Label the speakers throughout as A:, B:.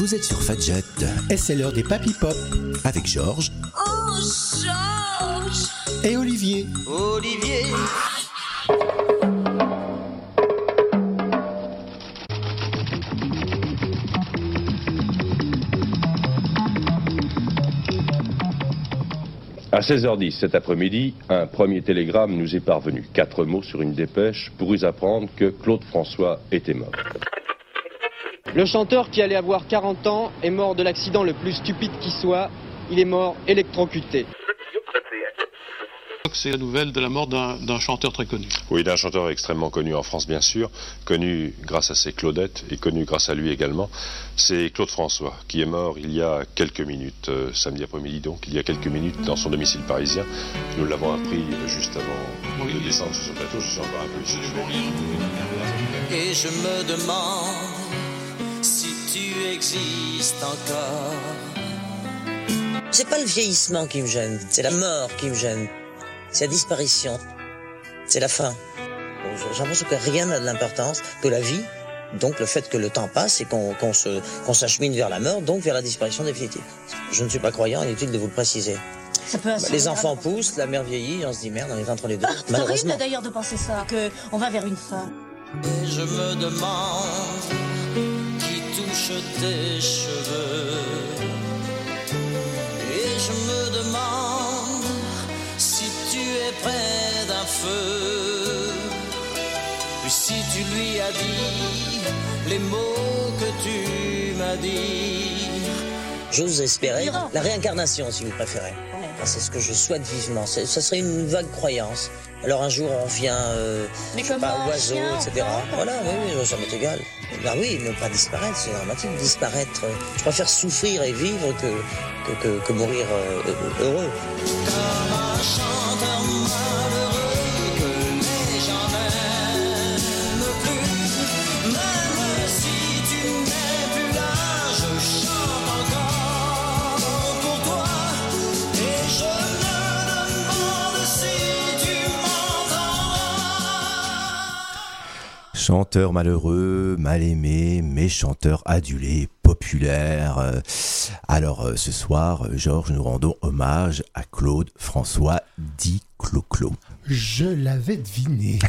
A: Vous êtes sur Fadjet.
B: Et c'est l'heure des Papy Pop.
A: Avec Georges.
C: Oh, Georges.
B: Et Olivier.
C: Olivier.
D: À 16h10 cet après-midi, un premier télégramme nous est parvenu. 4 mots sur une dépêche pour nous apprendre que Claude François était mort.
E: Le chanteur qui allait avoir 40 ans est mort de l'accident le plus stupide qui soit. Il est mort électrocuté.
F: C'est la nouvelle de la mort d'un chanteur très connu.
D: Oui, d'un chanteur extrêmement connu en France, bien sûr. Connu grâce à ses Claudettes et connu grâce à lui également. C'est Claude François qui est mort il y a quelques minutes, samedi après-midi donc, il y a quelques minutes dans son domicile parisien. Nous l'avons appris juste avant de descendre sur son plateau. Je suis encore un peu ici.
C: Et je me demande si tu existes encore.
G: C'est pas le vieillissement qui me gêne, c'est la mort qui me gêne. C'est la disparition, c'est la fin. J'ai l'impression que rien n'a de l'importance, que la vie, donc le fait que le temps passe et qu'on s'achemine vers la mort, donc vers la disparition définitive. Je ne suis pas croyant, inutile de vous le préciser. Les enfants poussent, la mère vieillit, on se dit merde, on est entre les deux.
H: C'est horrible d'ailleurs de penser ça, qu'on va vers une fin.
C: Et je me demande qui touche tes cheveux. Et je me demande si tu es près d'un feu. Puis si tu lui as dit les mots que tu m'as dit.
G: J'ose espérer la réincarnation, si vous préférez. C'est ce que je souhaite vivement. Ça serait une vague croyance. Alors un jour on revient oiseau, etc. Voilà, oui, ça m'est égal. Ben oui, ne pas disparaître, c'est dramatique. Disparaître, je préfère souffrir et vivre que mourir heureux.
C: Comme un chanteur malheureux que les gens n'aiment plus. Même si tu n'es plus là, je chante encore pour toi. Et je me demande si tu m'entendras.
A: Chanteur malheureux, mal aimé, mais chanteur adulé, populaire. Alors ce soir, Georges, nous rendons hommage à Claude François, dit Clo-Clo.
B: Je l'avais deviné.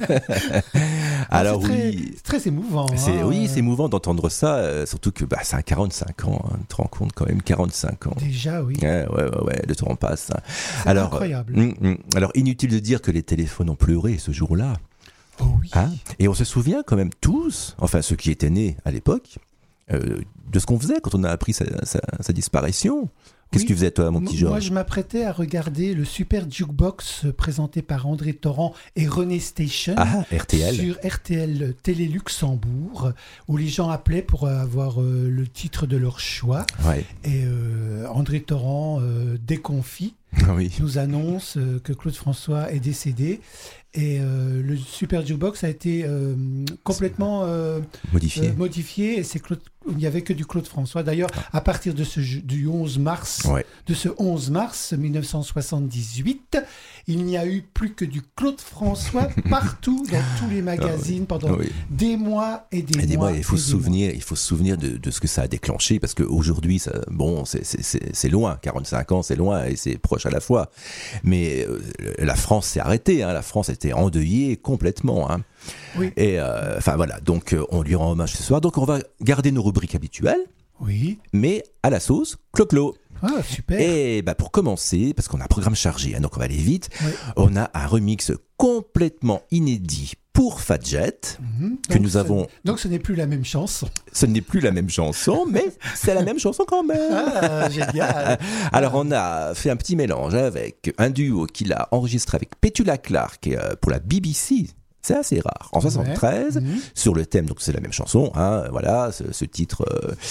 A: Alors
B: c'est très émouvant.
A: Oui, c'est émouvant d'entendre ça, surtout que ça a 45 ans, tu te rends compte quand même, 45 ans.
B: Déjà, oui.
A: Ouais, le temps passe.
B: C'est incroyable.
A: Alors, inutile de dire que les téléphones ont pleuré ce jour-là.
B: Oh oui.
A: Et on se souvient quand même tous, enfin ceux qui étaient nés à l'époque, de ce qu'on faisait quand on a appris sa disparition. Qu'est-ce que tu faisais toi, mon petit Georges ?
B: Moi, je m'apprêtais à regarder le Super Jukebox présenté par André Torrent et René Station
A: RTL.
B: Sur RTL Télé Luxembourg, où les gens appelaient pour avoir le titre de leur choix.
A: Ouais.
B: Et André Torrent, déconfit, nous annonce que Claude François est décédé. Et le Super Jukebox a été complètement modifié et il n'y avait que du Claude François. D'ailleurs, à partir de du 11 mars, de ce 11 mars 1978, il n'y a eu plus que du Claude François partout dans tous les magazines pendant des mois et des mois.
A: Il faut se souvenir de ce que ça a déclenché, parce qu'aujourd'hui, c'est loin, 45 ans, c'est loin et c'est proche à la fois. Mais la France s'est arrêtée, la France était endeuillée complètement.
B: Oui.
A: Et voilà, donc on lui rend hommage ce soir. Donc on va garder nos rubriques habituelles, mais à la sauce Clo-Clo.
B: Ah, super.
A: Et pour commencer, parce qu'on a un programme chargé, donc on va aller vite, on a un remix complètement inédit pour Fadjet, que nous avons...
B: Donc ce n'est plus la même chanson.
A: Ce n'est plus la même chanson, mais c'est la même chanson quand même.
B: Ah, génial.
A: Alors on a fait un petit mélange avec un duo qu'il a enregistré avec Petula Clark pour la BBC. C'est assez rare. En 73, sur le thème, donc c'est la même chanson, voilà, ce titre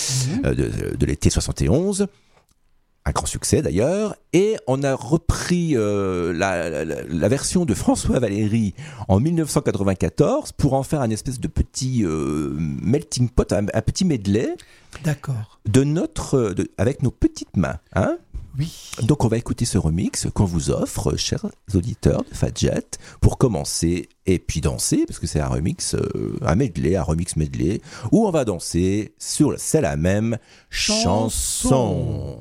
A: de l'été 71. Un grand succès d'ailleurs, et on a repris la version de François Valéry en 1994 pour en faire un espèce de petit melting pot, un petit medley.
B: D'accord.
A: Avec nos petites mains,
B: Oui.
A: Donc on va écouter ce remix qu'on vous offre, chers auditeurs de Fadjet, pour commencer et puis danser, parce que c'est un remix, un remix medley, où on va danser sur C'est la même chanson.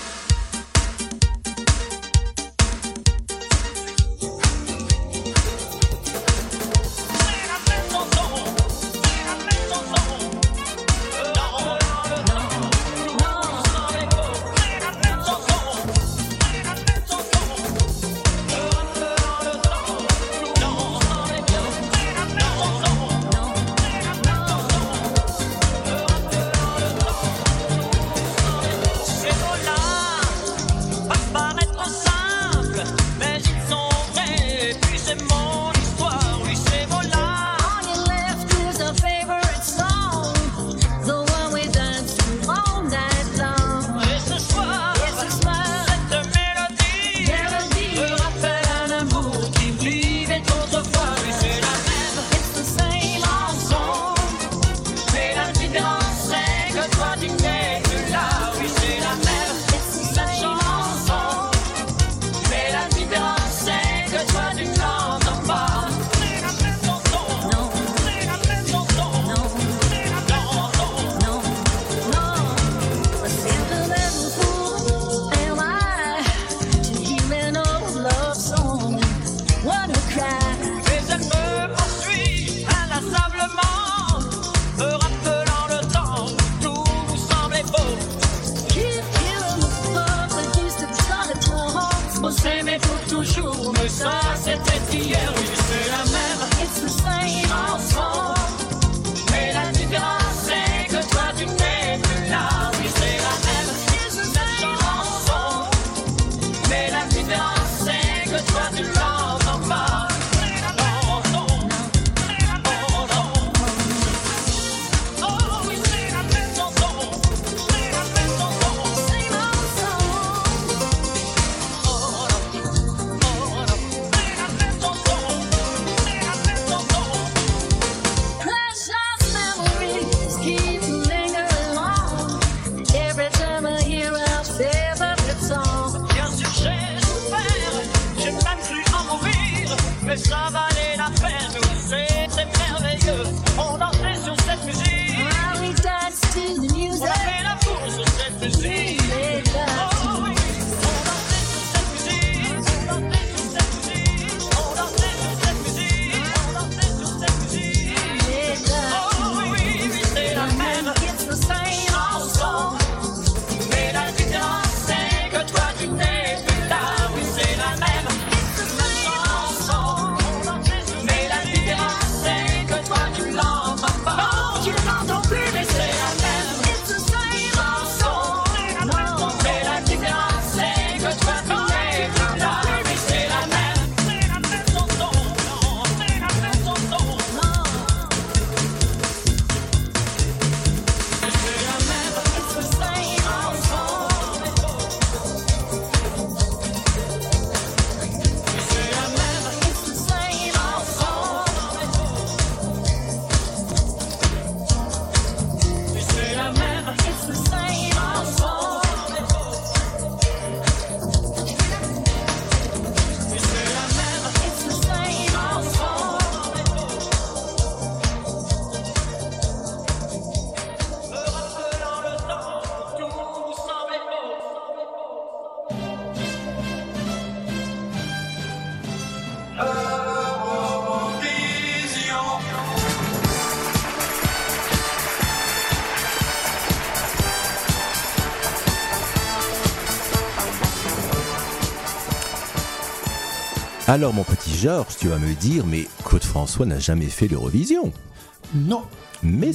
A: Alors mon petit Georges, tu vas me dire, mais Claude François n'a jamais fait l'Eurovision.
B: Non.
A: Mais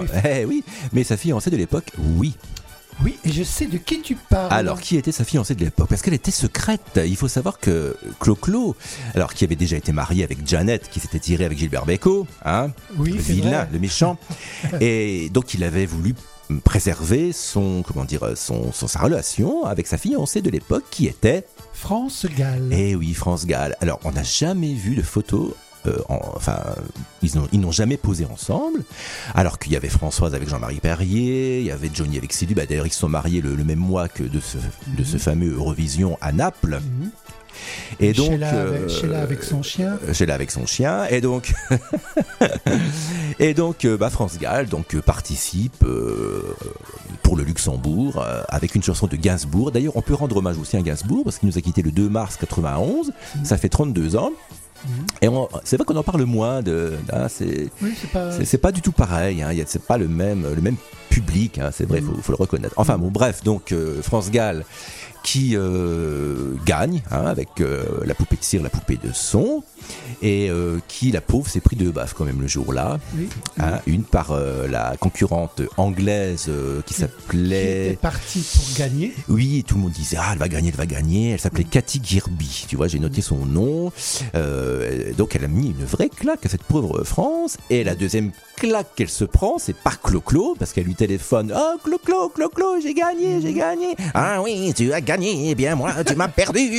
A: sa fiancée de l'époque, oui.
B: Oui, et je sais de qui tu parles.
A: Alors, qui était sa fiancée de l'époque ? Parce qu'elle était secrète. Il faut savoir que Clo-Clo, alors qui avait déjà été marié avec Janet, qui s'était tiré avec Gilbert Bécaud, hein,
B: oui,
A: le vilain, vrai. Le méchant, et donc il avait voulu préserver sa relation avec sa fiancée de l'époque, qui était
B: France Gall.
A: Eh oui, France Gall. Alors, on n'a jamais vu de photos ils n'ont jamais posé ensemble, alors qu'il y avait Françoise avec Jean-Marie Perrier, il y avait Johnny avec Sylvie. D'ailleurs, ils se sont mariés le même mois que de ce fameux Eurovision à Naples.
B: Et donc, Sheila avec son chien.
A: Sheila avec son chien. Et donc, France Gall participe pour le Luxembourg avec une chanson de Gainsbourg. D'ailleurs, on peut rendre hommage aussi à Gainsbourg parce qu'il nous a quitté le 2 mars 91. Ça fait 32 ans. Et c'est vrai qu'on en parle moins c'est pas du tout pareil, hein, c'est pas le même public, hein, c'est vrai, faut le reconnaître. Enfin bon, bref, donc France Gall qui gagne avec la poupée de cire, la poupée de son, et qui, la pauvre, s'est pris 2 baffes quand même le jour-là. Une par la concurrente anglaise qui s'appelait...
B: Qui était partie pour gagner.
A: Oui, tout le monde disait « Ah, elle va gagner ». Elle s'appelait Cathy Girby, tu vois, j'ai noté son nom. Donc elle a mis une vraie claque à cette pauvre France, et la deuxième claque qu'elle se prend, c'est par Clo-Clo, parce qu'elle lui téléphone « Oh, Clo-Clo, j'ai gagné !»« Ah oui, tu as gagné, eh bien moi, tu m'as perdu !»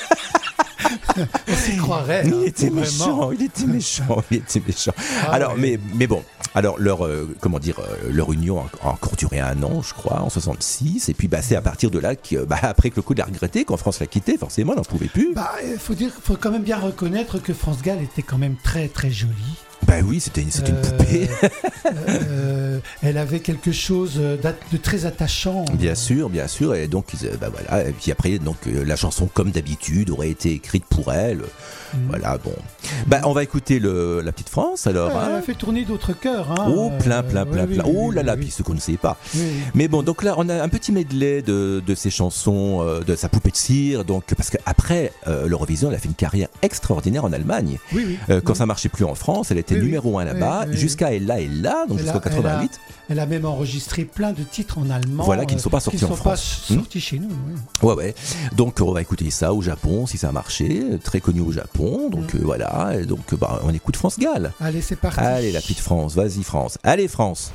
B: On s'y croirait.
A: Il était méchant. Alors, mais bon. Alors, leur union a encore duré 1 an, je crois, en 66. Et puis, c'est à partir de là après que le coup de la regretter, quand France l'a quitté, forcément, elle n'en pouvait plus.
B: Faut quand même bien reconnaître que France Gall était quand même très, très jolie.
A: Oui, c'était une poupée.
B: Elle avait quelque chose de très attachant.
A: Bien sûr. Et donc, voilà. Et puis après, la chanson, comme d'habitude, aurait été écrite pour elle. Voilà, bon. On va écouter la petite France, alors.
B: Elle a fait tourner d'autres cœurs.
A: Oh, plein. Oh là là, puis ce qu'on ne sait pas. Mais bon, donc là, on a un petit medley de ses chansons, de sa poupée de cire. Donc, parce qu'après l'Eurovision, elle a fait une carrière extraordinaire en Allemagne. Quand ça marchait plus en France, elle était numéro 1 là-bas, jusqu'à Elle là, donc jusqu'en 88.
B: Elle a même enregistré plein de titres en allemand.
A: Voilà, qui ne sont pas sortis en France.
B: Qui ne sont pas sortis chez nous.
A: Ouais. Donc, on va écouter ça au Japon, si ça a marché. Très connu au Japon. Donc, voilà. Et donc, on écoute France Gall.
B: Allez, c'est parti.
A: Allez, la petite France. Vas-y, France. Allez, France.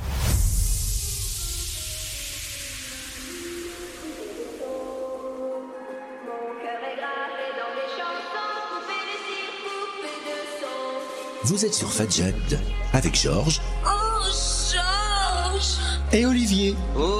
A: Vous êtes sur Fadjet avec Georges.
C: Oh, Georges.
I: Et Olivier.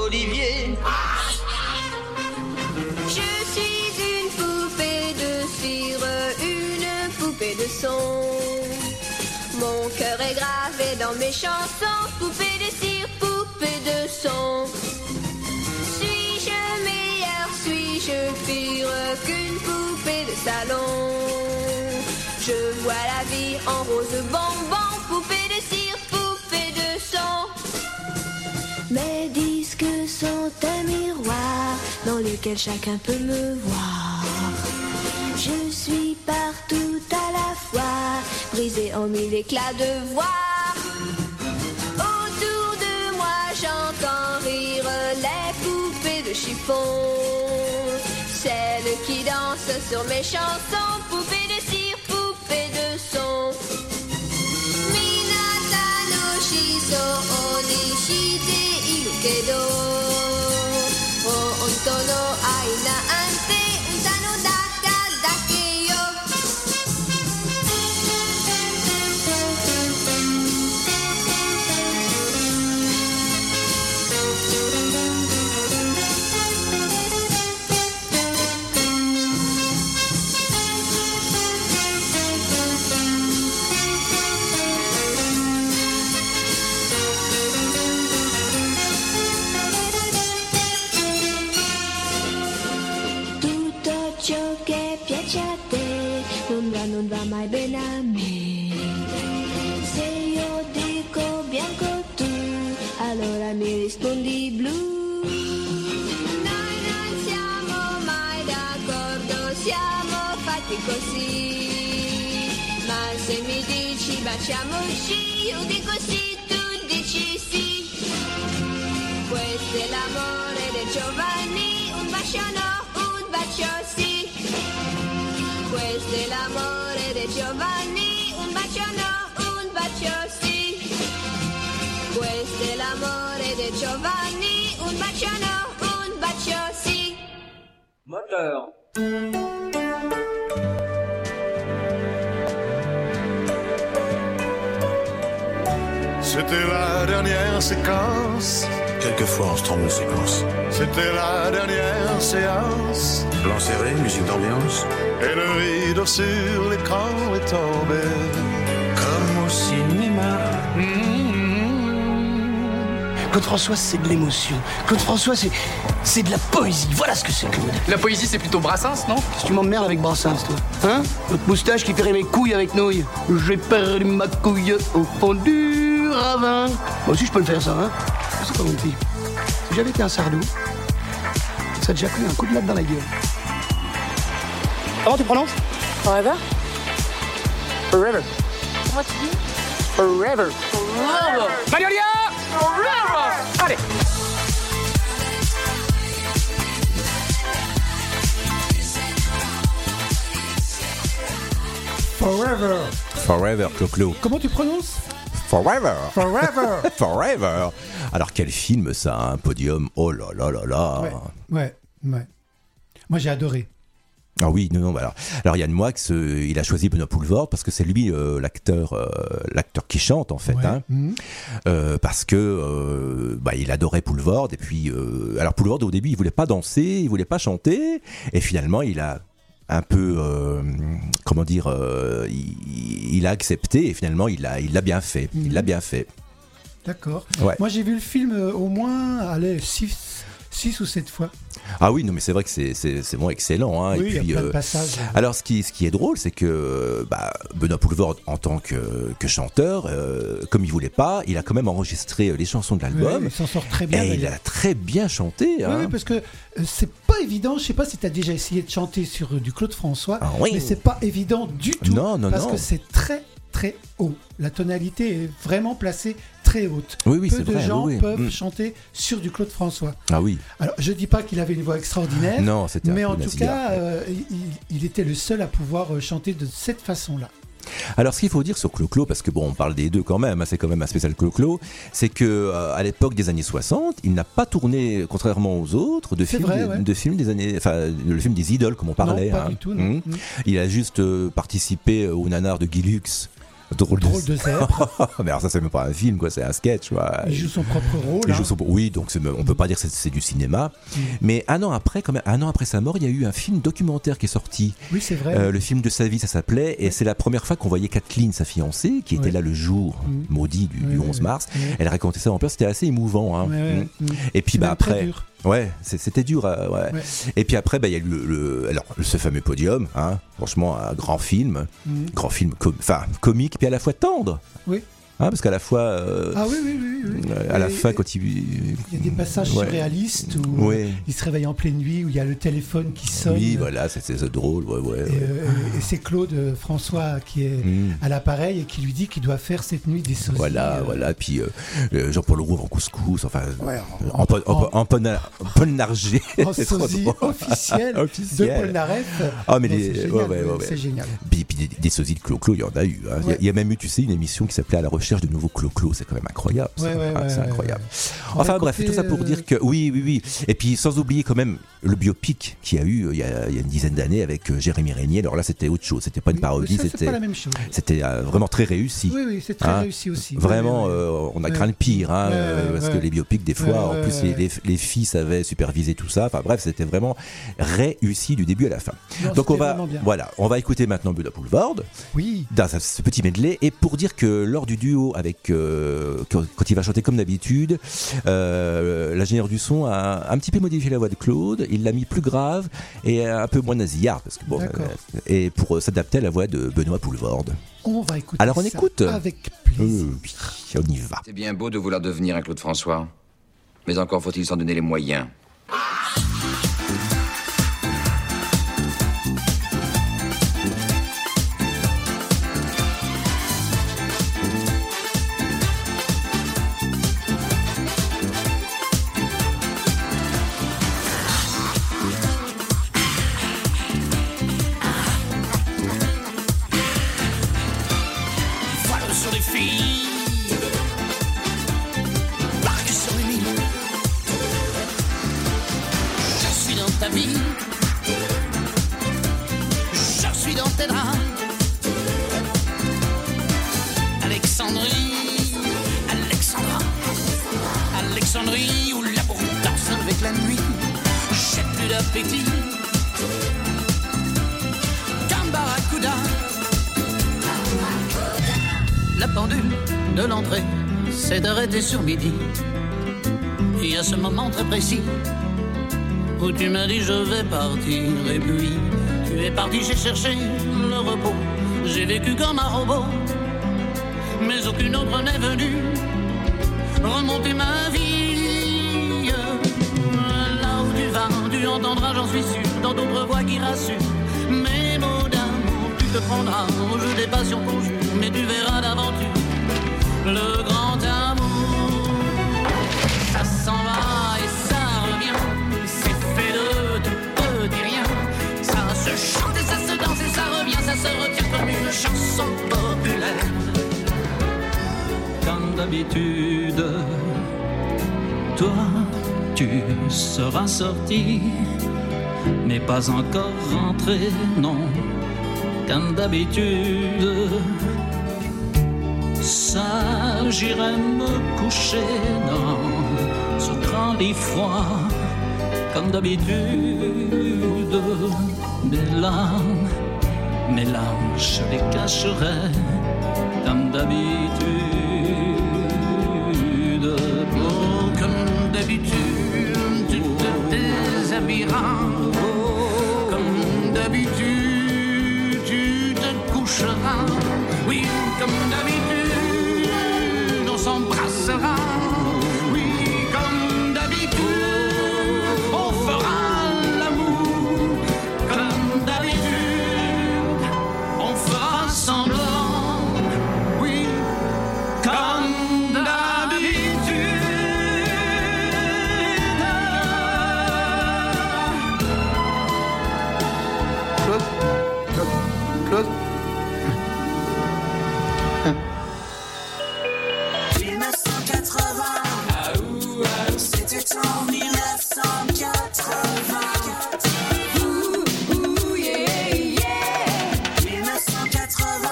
J: Je suis une poupée de cire, une poupée de son. Mon cœur est gravé dans mes chansons. Poupée de cire, poupée de son. Suis-je meilleure, suis-je pire qu'une poupée de salon? Je vois la vie en rose bonbon, poupée de cire, poupée de son. Mes disques sont un miroir dans lequel chacun peut me voir. Je suis partout à la fois, brisée en 1000 éclats de voix. Autour de moi j'entends rire les poupées de chiffon, celles qui dansent sur mes chansons, poupées de cire, poupées de son. Minata no shiso onishite iru kedo, honto no ai naante uta no daka dake yo. Non va mai bene a me. Se io dico bianco tu, allora mi rispondi blu. Noi non siamo mai d'accordo, siamo fatti così. Ma se mi dici baciamoci, io dico sì, tu dici sì. Questo è l'amore dei giovani, un bacio no, un bacio sì. Questo è l'amore dei giovani, un bacio no, un bacio sì. Questo è l'amore dei giovani, un bacio no, un bacio sì.
K: Moteur.
I: C'était la dernière séquence.
K: Quelquefois, on se trompe de séquence.
I: C'était la dernière séance.
K: Plan serré, musique d'ambiance.
I: Et le rideau sur l'écran est tombé.
K: Comme au cinéma.
L: Claude François, c'est de l'émotion. Claude François, c'est de la poésie. Voilà ce que c'est, Claude.
M: La poésie, c'est plutôt Brassens, non?
L: Si tu m'emmerdes avec Brassens, toi. Hein? Notre moustache qui ferait mes couilles avec nouilles. J'ai perdu ma couille au fond du ravin. Moi aussi, je peux le faire, ça, hein? C'est pas mon petit. Si j'avais été un sardou, ça a déjà pris un coup de latte dans la gueule. Comment tu prononces?
N: Forever.
L: Forever.
N: Comment tu dis?
L: Forever.
N: Forever.
L: Magnolia!
N: Forever.
L: Allez.
A: Forever, Clo-Clo.
B: Comment tu prononces?
A: Forever.
B: Forever.
A: Forever. Alors quel film ça, un podium. Oh là là là là.
B: Ouais. Moi j'ai adoré.
A: Ah oui, non, alors Yann Moix, il a choisi Benoît Poelvoorde parce que c'est lui l'acteur qui chante en fait, parce que il adorait Poelvoorde et puis alors Poelvoorde au début il voulait pas danser, il voulait pas chanter et finalement il a un peu il a accepté et finalement il l'a bien fait, il l'a bien fait.
B: D'accord.
A: Ouais.
B: Moi j'ai vu le film au moins 6 ou 7 fois.
A: Ah oui, non mais c'est vrai que c'est vraiment excellent. Hein.
B: Oui,
A: et puis,
B: il y a plein de passages.
A: Alors ce qui est drôle, c'est que Benoît Poelvoorde, en tant que chanteur, comme il voulait pas, il a quand même enregistré les chansons de l'album.
B: Oui, il s'en sort très bien.
A: Et il a très bien chanté. Hein.
B: Oui, parce que c'est pas évident. Je sais pas si tu as déjà essayé de chanter sur du Claude François, mais c'est pas évident du tout.
A: Non,
B: parce que c'est très très haut. La tonalité est vraiment placée très haute.
A: Oui,
B: Peu de gens peuvent chanter sur du Claude François.
A: Ah oui.
B: Alors, je dis pas qu'il avait une voix extraordinaire,
A: non, c'était
B: mais en tout cas, il était le seul à pouvoir chanter de cette façon-là.
A: Alors, ce qu'il faut dire sur Clo-Clo, parce que on parle des deux quand même, hein, c'est quand même un spécial Clo-Clo, c'est que à l'époque des années 60, il n'a pas tourné, contrairement aux autres, de films des années, enfin, le film des idoles, comme on parlait.
B: Non, pas du tout. Non.
A: Il a juste participé au nanar de Guy Lux. Drôle de zèbre. Mais alors ça c'est même pas un film quoi, c'est un sketch. Quoi.
B: Il joue son propre rôle.
A: Oui, donc on peut pas dire que c'est du cinéma. Mais un an après sa mort, il y a eu un film documentaire qui est sorti.
B: Oui, c'est vrai.
A: Le film de sa vie, ça s'appelait, et c'est la première fois qu'on voyait Kathleen, sa fiancée, qui était là le jour maudit du 11 mars. Elle racontait ça en pleurs, c'était assez émouvant. Hein. Et puis après. Ouais, c'était dur. Ouais. Et puis après, il y a eu ce fameux podium, hein, franchement, un grand film comique, puis à la fois tendre.
B: Oui.
A: Hein, parce qu'à la fois, à la fin, quand
B: il y a des passages surréalistes où il se réveille en pleine nuit, où il y a le téléphone qui sonne.
A: Oui, voilà, c'est drôle.
B: Et c'est Claude François qui est à l'appareil et qui lui dit qu'il doit faire cette nuit des sosies.
A: Voilà. Puis Jean-Paul Rouve en couscous, enfin, en Polnareff.
B: En sosie officiel de Polnareff.
A: Ah, mais
B: c'est génial.
A: Puis des sosies de Clo-Clo, il y en a eu. Hein. Il y a même eu, tu sais, une émission qui s'appelait À la recherche de nouveaux Clo-Clo, c'est quand même incroyable. C'est incroyable. Enfin bref, tout ça pour dire que oui. Et puis sans oublier quand même le biopic qu'il y a eu il y a une dizaine d'années avec Jérémy Régnier. Alors là, c'était autre chose. C'était pas une parodie,
B: c'était pas la même chose.
A: C'était vraiment très réussi.
B: Oui, c'est très réussi aussi.
A: Vraiment, on a craint le pire, parce que les biopics, des fois, en plus, les filles savaient superviser tout ça. Enfin bref, c'était vraiment réussi du début à la fin.
B: Non,
A: donc on va écouter maintenant Benoît Poelvoorde dans ce petit medley, et pour dire que lors du duo avec quand il va chanter comme d'habitude, l'ingénieur du son a un petit peu modifié la voix de Claude, il l'a mis plus grave et un peu moins nasillard parce que et pour s'adapter à la voix de Benoît Poelvoorde.
B: On va écouter.
A: Alors on écoute
B: avec plaisir.
A: Oui, on y va.
O: C'est bien beau de vouloir devenir un Claude François, mais encore faut-il s'en donner les moyens.
C: Alexandrie, d'appétit. Comme Barracuda. La pendule de l'entrée s'est arrêtée sur midi. Il y a ce moment très précis où tu m'as dit je vais partir. Et puis tu es parti, j'ai cherché le repos. J'ai vécu comme un robot, mais aucune autre n'est venue remonter ma vie. Là où tu vas, tu entendras, j'en suis sûr, dans d'autres voix qui rassurent. Mes mots d'amour, tu te prendras au jeu des passions conjures, mais tu verras d'aventure le grand amour. Ça s'en va et ça revient, c'est fait de tout petit rien. Ça se chante et ça se danse et ça revient, ça se retient comme une chanson populaire. Comme d'habitude, toi, tu seras sorti, mais pas encore rentré, non. Comme d'habitude, ça, j'irai me coucher dans ce grand lit froid. Comme d'habitude, mes larmes, je les cacherai. Comme d'habitude, oh, comme d'habitude, tu te déshabilleras. Comme d'habitude, tu te coucheras. Oui, comme d'habitude, on s'embrassera. Oui, comme d'habitude, on fera l'amour. Comme d'habitude, on fera semblant. Oui, comme d'habitude.
L: Claude.
C: 1980, c'était en 1980. Yeah, yeah. 1980.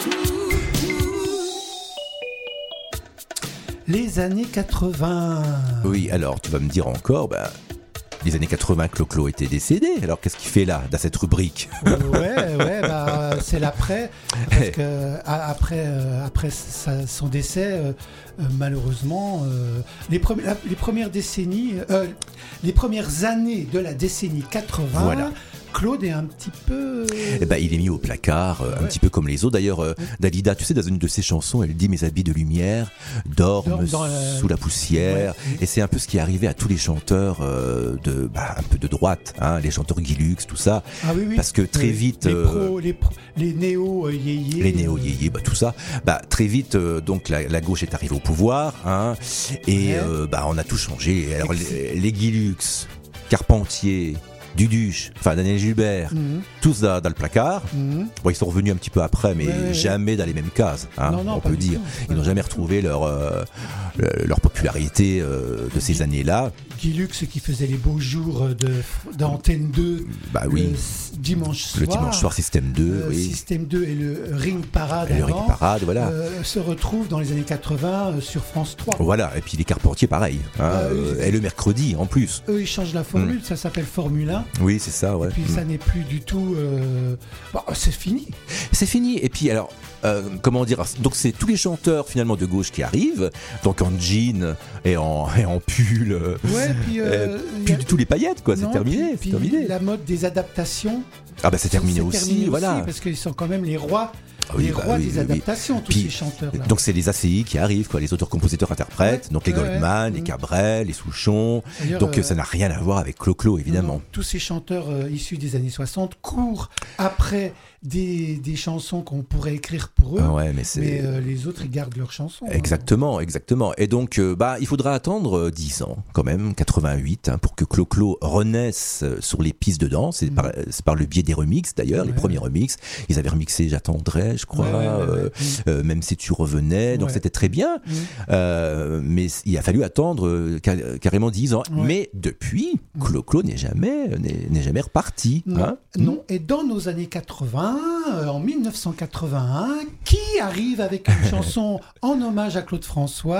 B: Les années 80.
A: Oui, alors tu vas me dire encore, les années 80, Clo-Clo était décédé. Alors qu'est-ce qu'il fait là, dans cette rubrique?
B: C'est l'après. Parce que après son décès, malheureusement, les premières années de la décennie 80. Voilà. Claude est un petit peu...
A: il est mis au placard, un petit peu comme les autres. D'ailleurs, Dalida, tu sais, dans une de ses chansons, elle dit « Mes habits de lumière dorment sous la poussière ». Et c'est un peu ce qui est arrivé à tous les chanteurs un peu de droite, hein, les chanteurs Guy Lux, tout ça.
B: Ah oui, oui.
A: Parce que très vite...
B: les néo-yéyés.
A: Les néo-yéyés, tout ça. Très vite, donc la gauche est arrivée au pouvoir. Hein, et on a tout changé. Alors, les Guy Lux, Carpentier... Duduche, Daniel Gilbert, tous dans le placard. Bon, ils sont revenus un petit peu après, mais jamais dans les mêmes cases, hein,
B: non,
A: on peut dire. Ils n'ont jamais retrouvé leur popularité de ces années-là.
B: Guy Lux qui faisait les beaux jours d'Antenne 2 dimanche soir.
A: Le dimanche soir, Système 2.
B: Système 2 et le Ring Parade
A: Ring Parade, voilà.
B: Se retrouvent dans les années 80 sur France 3.
A: Voilà, et puis les Carpentiers, pareil. Et le mercredi, en plus.
B: Eux, ils changent la formule, ça s'appelle Formule 1.
A: Oui, c'est ça, ouais.
B: Et puis ça n'est plus du tout... c'est fini.
A: C'est fini. Et puis alors, comment dire, donc c'est tous les chanteurs finalement de gauche qui arrivent, donc en jean et en pull, puis tous les paillettes, quoi. C'est terminé.
B: Puis la mode des adaptations.
A: C'est terminé aussi, voilà.
B: Parce qu'ils sont quand même les rois. Les rois des adaptations, tous ces chanteurs-là.
A: Donc c'est les ACI qui arrivent, quoi, les auteurs, compositeurs, interprètes, donc les Goldman, les Cabrel, les Souchon. Donc ça n'a rien à voir avec Clo-Clo, évidemment.
B: Non, tous ces chanteurs issus des années 60 courent après des chansons qu'on pourrait écrire pour eux, mais les autres ils gardent leurs chansons.
A: Exactement. Et donc il faudra attendre 10 ans quand même, 88, pour que Clo-Clo renaisse sur les pistes de danse. C'est par le biais des remixes d'ailleurs, les premiers remixes. Ils avaient remixé J'attendrai, je crois, même si tu revenais, donc c'était très bien. Mais il a fallu attendre carrément 10 ans. Mais depuis, Clo-Clo n'est jamais reparti.
B: Non. Et dans nos années 80, en 1981, qui arrive avec une chanson en hommage à Claude François?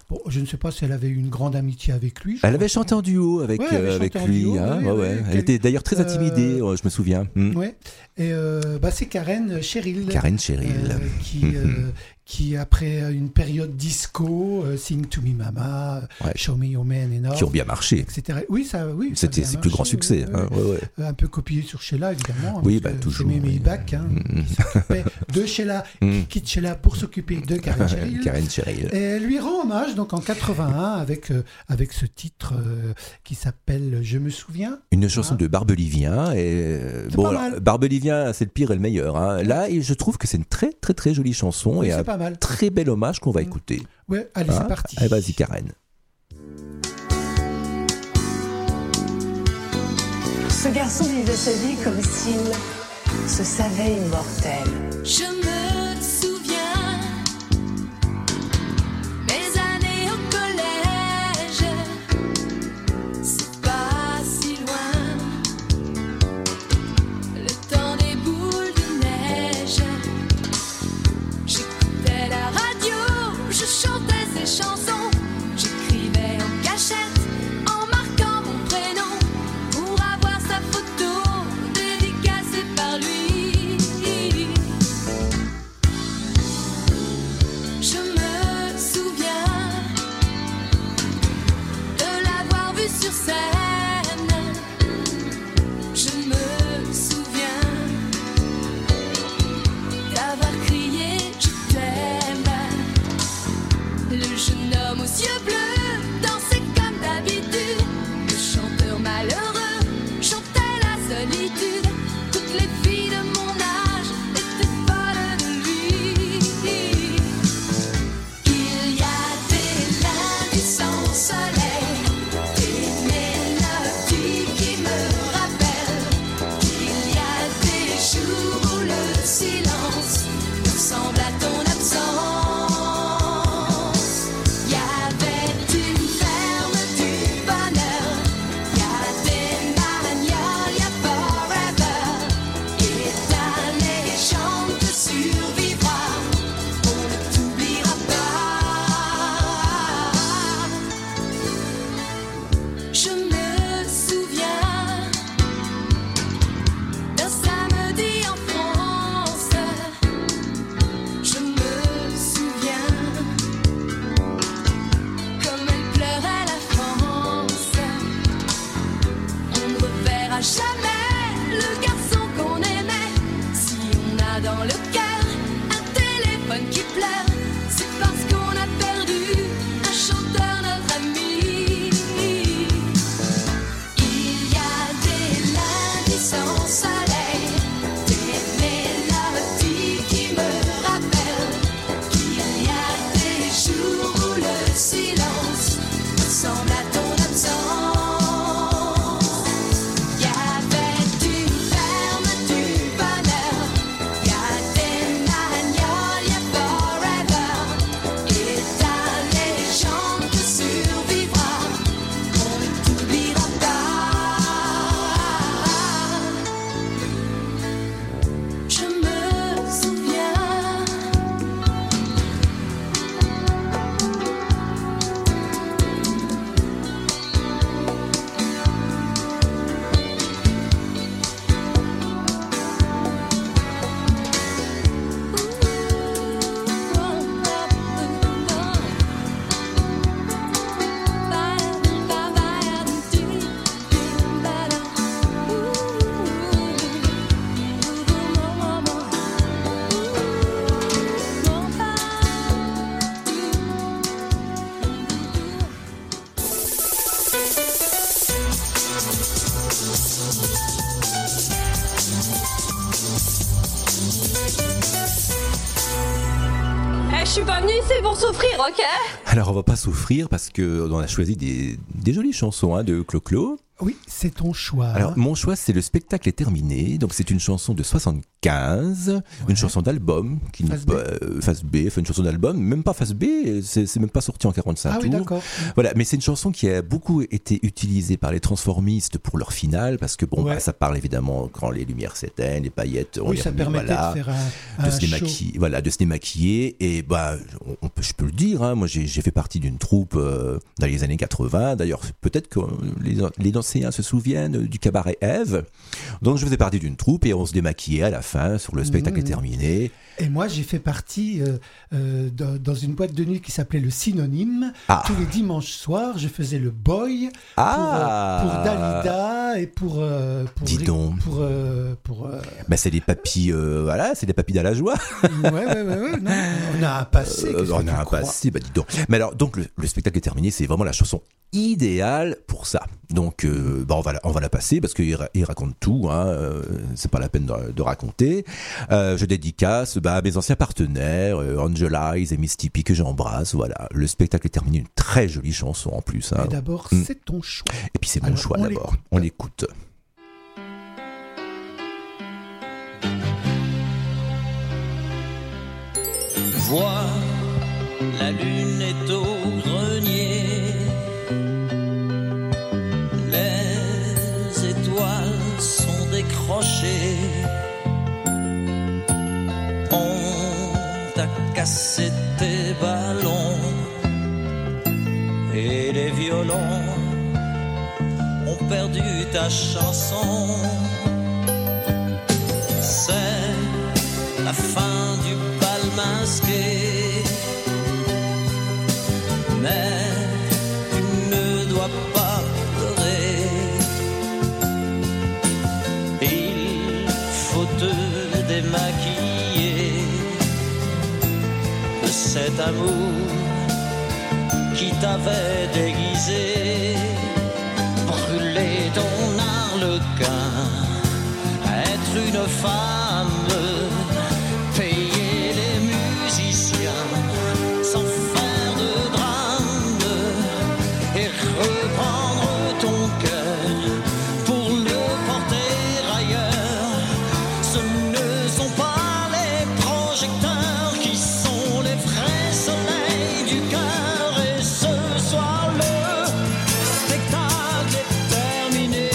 B: Bon, je ne sais pas si elle avait eu une grande amitié avec lui.
A: Elle avait chanté en duo avec lui. Elle était d'ailleurs très intimidée, je me souviens.
B: Ouais. Et c'est Karen Cheryl.
A: Karen Cheryl.
B: Qui après une période disco, Sing to Me Mama, Show Me Your Man and All,
A: qui ont bien marché,
B: etc.
A: C'était ses plus grands succès.
B: Un peu copié sur Sheila, évidemment.
A: Oui, toujours.
B: C'est Mimi Back, qui s'occupait de Sheila, qui quitte Sheila pour s'occuper de Karen Cheryl.
A: Karen Cheryl.
B: Et elle lui rend hommage donc en 81 avec ce titre qui s'appelle Je me souviens.
A: Une chanson de Barbelivien. Et Barbelivien, c'est le pire et le meilleur. Là, je trouve que c'est une très très très jolie chanson et un très bel hommage qu'on va écouter.
B: Ouais, allez, c'est parti.
A: Allez, vas-y, Karen.
P: Ce garçon vivait sa vie comme s'il se savait immortel.
J: Je me souviens mes années au collège, c'est pas si loin, le temps des boules de neige. J'écoutais la radio, je chantais ses chansons, j'écrivais en cachette en marquant mon prénom pour avoir sa photo dédicacée par lui. Je me souviens de l'avoir vu sur scène. Je me souviens d'avoir crié je t'aime. Le jeune homme aux yeux bleus dansait comme d'habitude. Le chanteur malheureux chantait la solitude. Toutes les filles de mon âge étaient folles de lui. Il y a des lundis sans soleil, des mélodies qui me rappellent. Il y a des jours où le silence ressemble à ton absence. Il y avait une ferme du bonheur, il y a des magnolias, il y a forever. Et ta légende survivra, on ne t'oubliera pas. Je me souviens d'un samedi en France. Je me souviens comme elle pleurait la France. On ne reverra jamais le garçon qu'on aimait. Si on a dans le cœur un téléphone qui pleure, c'est parce qu'on a perdu un chanteur, notre ami. Il y a des lundis sans soleil, des mélodies qui me rappellent qu'il y a des jours où le silence ressemble à ton absence. Il y avait une ferme du bonheur, il y a des magnolias, il y a forever. Et ta légende survivra, on ne t'oubliera pas. Je me souviens.
Q: Je suis pas venue ici pour souffrir, ok?
A: Alors on va pas souffrir parce qu'on a choisi des jolies chansons de Clo-Clo.
B: Oui, c'est ton choix.
A: Alors, mon choix, c'est Le spectacle est terminé. Donc, c'est une chanson de 75, une chanson d'album, face B, enfin une chanson d'album, même pas face B, c'est même pas sorti en 45 tours.
B: Oui, d'accord.
A: Voilà, mais c'est une chanson qui a beaucoup été utilisée par les transformistes pour leur finale, parce que ça parle évidemment quand les lumières s'éteignent, les paillettes,
B: ça permettait de faire un
A: de se démaquiller. Et je peux le dire, hein, moi j'ai fait partie d'une troupe dans les années 80. D'ailleurs, peut-être que les anciens se souviennent du cabaret Ève. Donc je faisais partie d'une troupe et on se démaquillait à la fin sur Le spectacle est terminé.
B: Et moi, j'ai fait partie dans une boîte de nuit qui s'appelait le Synonyme. Tous les dimanches soirs, je faisais le boy pour Dalida et pour.
A: Dis donc. C'est des papis, c'est des papis dans la joie.
B: Ouais. Non, on a un passé.
A: On a un passé, dis donc. Mais alors, donc le spectacle est terminé, c'est vraiment la chanson idéale pour ça. Donc, on va la passer parce qu'il raconte tout. Hein, c'est pas la peine de raconter. Je dédicace à mes anciens partenaires, Angel Eyes et Miss Tippy que j'embrasse. Voilà, le spectacle est terminé, une très jolie chanson en plus. Hein.
B: Mais d'abord, c'est ton choix.
A: Et puis c'est mon choix d'abord. On l'écoute.
C: Vois, la lune est au grenier. Les étoiles sont décrochées. Casser tes ballons et les violons ont perdu ta chanson. C'est la fin du bal masqué, mais tu ne dois pas pleurer. Il faut te démaquiller de cet amour qui t'avait déguisé. Brûler ton arlequin, être une femme, payer les musiciens sans faire de drame et reprendre ton cœur pour le porter ailleurs. Ce ne sont pas les projecteurs qui sont les vrais soleils du cœur. Et ce soir le spectacle est terminé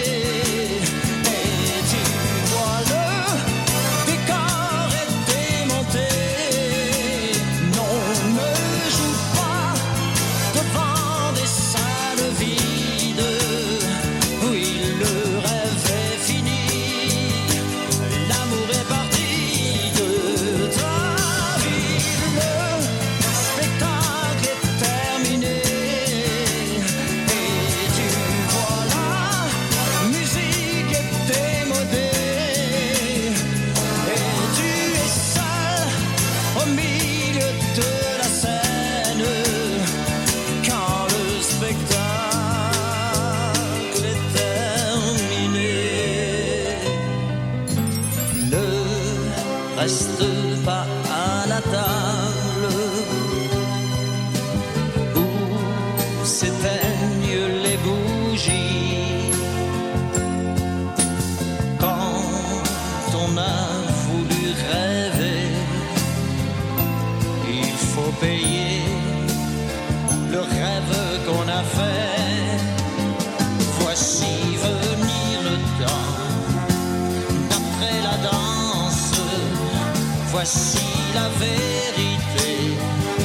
C: et tu vois le décor est démonté. Non, ne joue pas devant des salles vides. Oui, le rêve est fini, l'amour est parti de ta vie. Le spectacle est terminé et tu vois la musique est démodée et tu es seul au milieu de la scène quand le spectacle est terminé. Ne reste pas à la table où s'éteignent les bougies. Quand on a voulu rêver, il faut payer le rêve qu'on a fait. Voici venir le temps d'après la danse. Voici la vérité.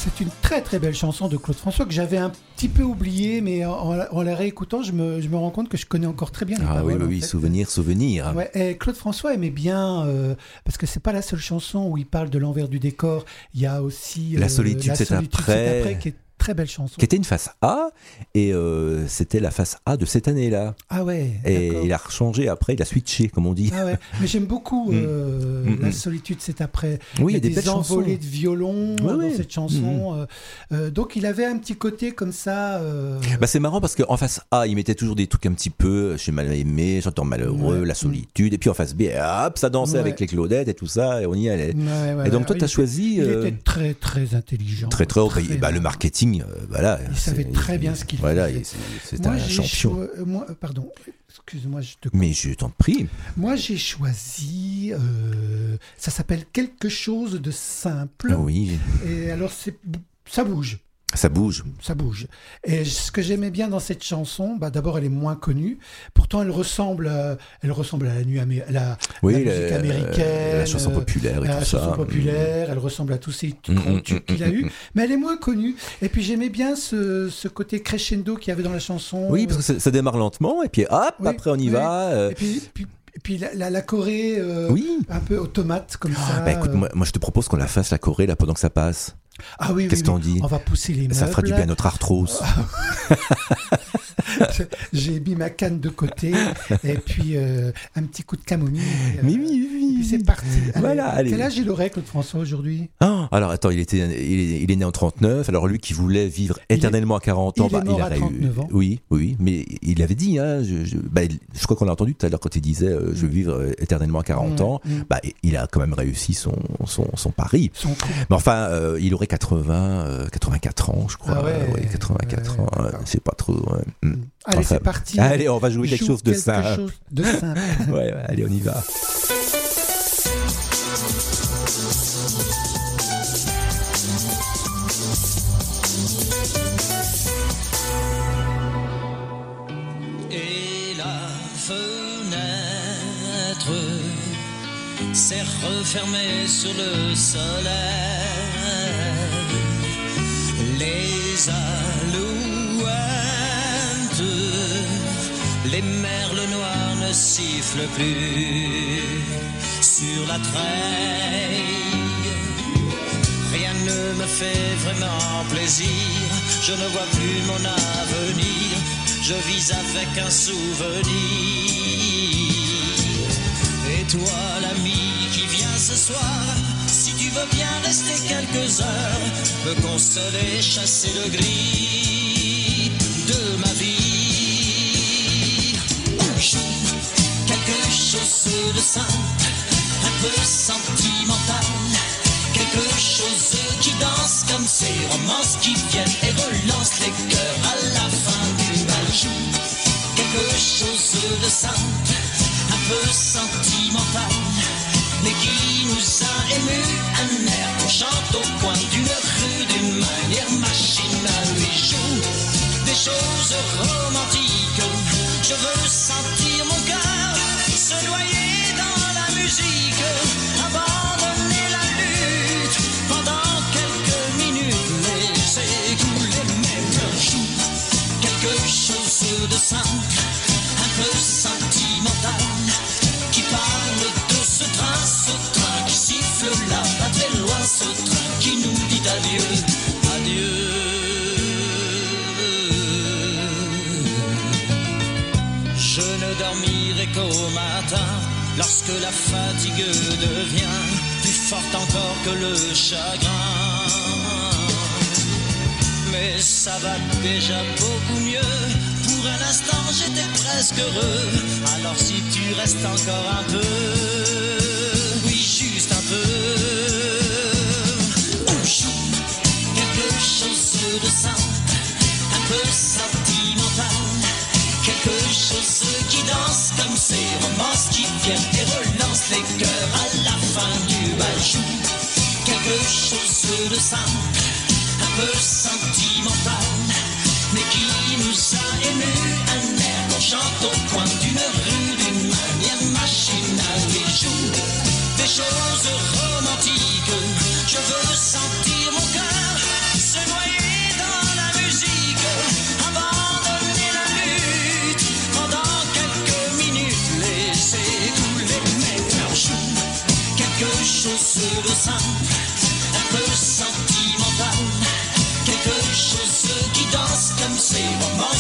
B: C'est une très très belle chanson de Claude François que j'avais un petit peu oubliée, mais en la réécoutant, je me rends compte que je connais encore très bien les paroles.
A: Oui, souvenir.
B: Ouais, et Claude François aimait bien, parce que c'est pas la seule chanson où il parle de l'envers du décor. Il y a aussi
A: La solitude, c'est après,
B: qui est très belle chanson.
A: Qui était une face A, et c'était la face A de cette année-là.
B: Ah ouais.
A: Et
B: d'accord.
A: il a changé après, il a switché, comme on dit.
B: Ah ouais. Mais j'aime beaucoup La solitude, c'est après.
A: Oui,
B: il y a des
A: chansons.
B: envolées de violon dans cette chanson. Donc il avait un petit côté comme ça.
A: Bah, c'est marrant parce qu'en face A, il mettait toujours des trucs un petit peu, je suis mal aimé, j'entends malheureux, la solitude. Et puis en face B, hop, ça dansait avec les Claudettes et tout ça, et on y allait. Et donc toi, tu as choisi.
B: Il était très très intelligent.
A: Très. Le marketing. Voilà,
B: il savait très bien ce qu'il faisait.
A: C'est un champion.
B: Pardon, excuse-moi, je te coupe.
A: Mais je t'en prie.
B: Moi, j'ai choisi. Ça s'appelle Quelque chose de simple.
A: Oui.
B: Et alors, ça bouge.
A: Ça bouge.
B: Et ce que j'aimais bien dans cette chanson, d'abord elle est moins connue. Pourtant elle ressemble à la musique américaine,
A: la chanson populaire et tout ça.
B: Elle ressemble à tous ces grands tubes qu'il a eu, mais elle est moins connue. Et puis j'aimais bien ce côté crescendo qu'il y avait dans la chanson.
A: Oui, parce que ça démarre lentement et puis hop, après on y va.
B: Et puis la choré un peu automate comme ça.
A: Écoute, moi je te propose qu'on la fasse la choré là pendant que ça passe.
B: Ah oui,
A: qu'est-ce qu'on dit ?
B: On va pousser les meubles.
A: Ça fera du bien à notre arthrose.
B: J'ai mis ma canne de côté et puis un petit coup de camomille.
A: Oui.
B: Et puis c'est parti.
A: Allez.
B: Quel âge il aurait, Claude François, aujourd'hui ?
A: Alors attends, il est né en 39. Alors lui qui voulait vivre éternellement à 40 ans,
B: il est mort à 39 ans.
A: Oui, mais il avait dit, je crois qu'on l'a entendu tout à l'heure quand il disait je veux vivre éternellement à 40 ans. Il a quand même réussi son pari. Mais enfin, il aurait 84 ans, je crois. 84 ans, je sais pas trop.
B: Allez, c'est parti.
A: Allez, on va jouer quelque chose de simple.
B: Ouais,
A: allez, on y va.
C: Et la fenêtre s'est refermée sur le soleil. Les alouettes, les merles noirs ne sifflent plus sur la treille. Rien ne me fait vraiment plaisir, je ne vois plus mon avenir, je vis avec un souvenir. Et toi l'ami qui vient ce soir, si tu veux bien rester quelques heures, me consoler, chasser le gris de ma vie. Joue quelque chose de simple, un peu sentimental, quelque chose qui danse comme ces romances qui viennent et relancent les cœurs à la fin du bal. Joue quelque chose de simple, un peu sentimental, mais qui nous a émus, un air qu'on chante au coin d'une rue d'une manière machinale. Oui, joue des choses romantiques, je veux sentir mon cœur se noyer dans la musique, abandonner la lutte pendant quelques minutes, laisser couler mes cœurs. Joue quelque chose de simple, un peu sentimental, qui parle de ce train qui siffle là-bas très loin, ce train qui nous dit adieu, adieu. Je ne dormirai qu'au matin, lorsque la fatigue devient plus forte encore que le chagrin. Mais ça va déjà beaucoup mieux, pour un instant j'étais presque heureux. Alors si tu restes encore un peu, oui juste un peu, on joue quelque chose de simple, un peu sentimental, quelque chose qui danse comme ces romances qui viennent et relancent les cœurs à la fin du bal. Joue quelque chose de simple, un peu sentimental, mais qui nous a émus, un air qu'on chante au coin d'une rue d'une manière machinale. Et joue des choses romantiques, je veux sentir mon cœur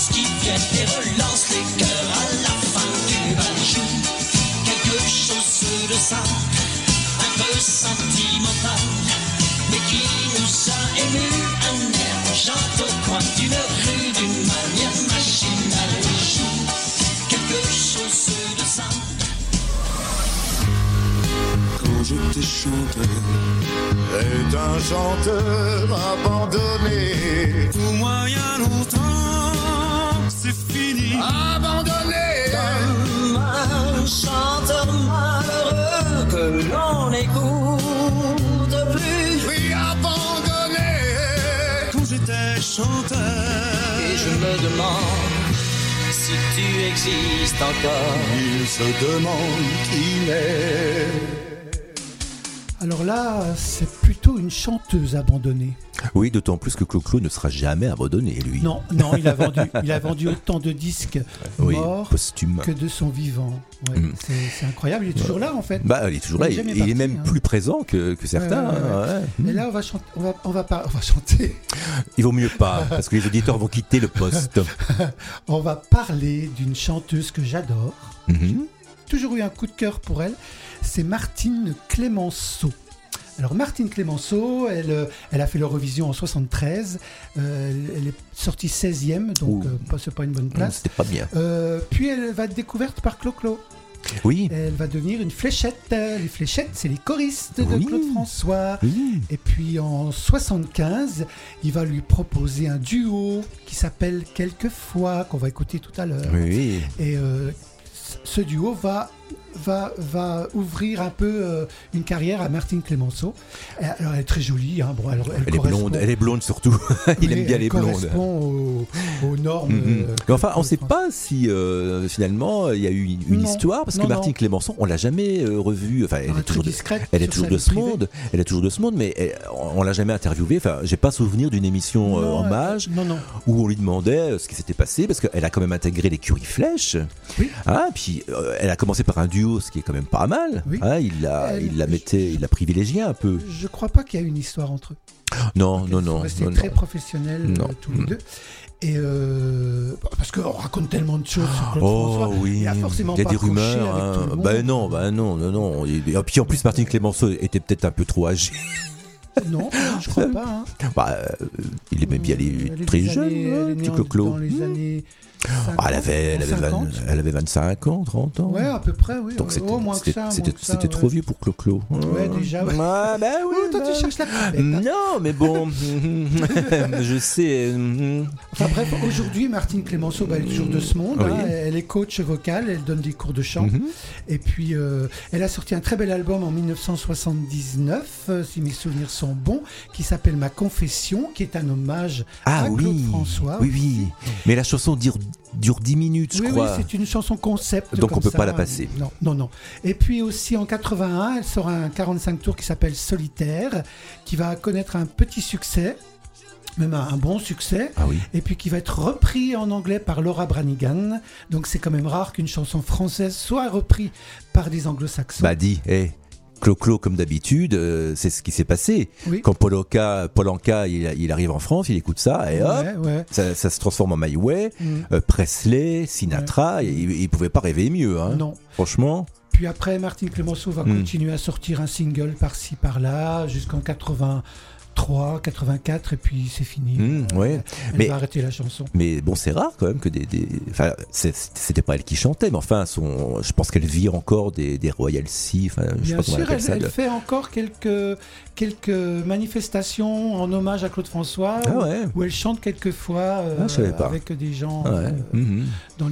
C: danses qui viennent et relancent les cœurs à la fin du bal. Joue quelque chose de ça, un peu sentimental, mais qui nous a émus. Un air qu'on chante au coin d'une rue d'une manière machinale. Joue quelque chose de ça.
I: Quand j'étais chanteur, est un chanteur abandonné.
C: Pour moi, il y a longtemps, c'est fini. Abandonné comme un chanteur malheureux que l'on n'écoute plus. Oui, abandonné quand j'étais chanteur. Et je me demande si tu existes encore.
I: Il se demande qui m'est.
B: Alors là, c'est plutôt une chanteuse abandonnée.
A: Oui, d'autant plus que Clo-Clo ne sera jamais abandonné, lui.
B: Non, il a vendu autant de disques morts
A: posthumes
B: que de son vivant. Ouais, c'est incroyable, il est toujours là en fait.
A: Bah, il est toujours là, il est même plus présent que certains.
B: Et là, on va chanter.
A: Il vaut mieux pas, parce que les auditeurs vont quitter le poste.
B: On va parler d'une chanteuse que j'adore. J'ai toujours eu un coup de cœur pour elle. C'est Martine Clémenceau. Alors Martine Clémenceau, elle a fait l'Eurovision en 73, elle est sortie 16e, donc c'est pas une bonne place.
A: C'était pas bien.
B: Puis elle va être découverte par Clo-Clo.
A: Oui.
B: Elle va devenir une fléchette. Les fléchettes, c'est les choristes de Claude François.
A: Oui.
B: Et puis en 75, il va lui proposer un duo qui s'appelle Quelquefois, qu'on va écouter tout à l'heure.
A: Oui.
B: Et ce duo va ouvrir un peu une carrière à Martine Clémenceau. Alors elle est très jolie, hein. Bon,
A: elle est blonde surtout. Il aime bien les blondes.
B: Elle correspond aux normes.
A: Mais enfin, on ne sait pas si finalement il y a eu une histoire, parce que Martine Clémenceau, on l'a jamais revue. Enfin, elle est toujours discrète. Elle est toujours de ce monde. Elle est toujours de ce monde, mais on l'a jamais interviewée. Enfin, j'ai pas souvenir d'une émission hommage où on lui demandait ce qui s'était passé, parce qu'elle a quand même intégré l'écurie Flèche.
B: Oui.
A: Ah, puis elle a commencé par un duo, ce qui est quand même pas mal.
B: Oui.
A: Hein, il l'a privilégié un peu.
B: Je crois pas qu'il y a eu une histoire entre eux.
A: Non.
B: Ils très professionnels tous les deux. Et parce qu'on raconte tellement de choses sur Claude François,
A: oui.
B: il y a forcément
A: des
B: pas
A: rumeurs.
B: avec tout le monde.
A: Non. Et puis en plus, Martine Clémenceau était peut-être un peu trop âgée.
B: Non, je crois pas. Hein.
A: Il aimait bien les très jeune, petit Clo-Clo.
B: Dans les années 50,
A: elle avait 25 ans, 30 ans.
B: Ouais, à peu près, oui.
A: Donc
B: c'était
A: trop vieux pour Clo-Clo.
B: Ouais, déjà. Ouais. Toi, tu cherches la petite bête.
A: Non, mais bon, je sais.
B: Enfin bref, aujourd'hui, Martine Clémenceau, elle est toujours de ce monde. Oui. Hein, elle est coach vocale, elle donne des cours de chant. Et puis, elle a sorti un très bel album en 1979, si mes souvenirs sont bons, qui s'appelle Ma Confession, qui est un hommage à Claude François.
A: Oui. Mais la chanson dure 10 minutes, je crois.
B: Oui, c'est une chanson concept.
A: Donc on ne peut pas la passer.
B: Non. Et puis aussi en 81, elle sort un 45 tours qui s'appelle Solitaire, qui va connaître un petit succès, même un bon succès, et puis qui va être repris en anglais par Laura Branigan. Donc c'est quand même rare qu'une chanson française soit reprise par des anglo-saxons.
A: Clo-Clo, comme d'habitude, c'est ce qui s'est passé. Oui. Quand Paul Anka, il arrive en France, il écoute ça, et hop, ça se transforme en My Way. Presley, Sinatra, il pouvait pas rêver mieux. Hein.
B: Non.
A: Franchement.
B: Puis après, Martine Clémenceau va continuer à sortir un single par-ci, par-là, jusqu'en 83, 84, et puis c'est fini. Elle va arrêter la chanson.
A: Mais bon, c'est rare quand même que enfin, c'était pas elle qui chantait, mais enfin, je pense qu'elle vit encore des royalties. Enfin,
B: bien sûr, elle fait encore quelques manifestations en hommage à Claude François, où elle chante quelquefois avec des gens dans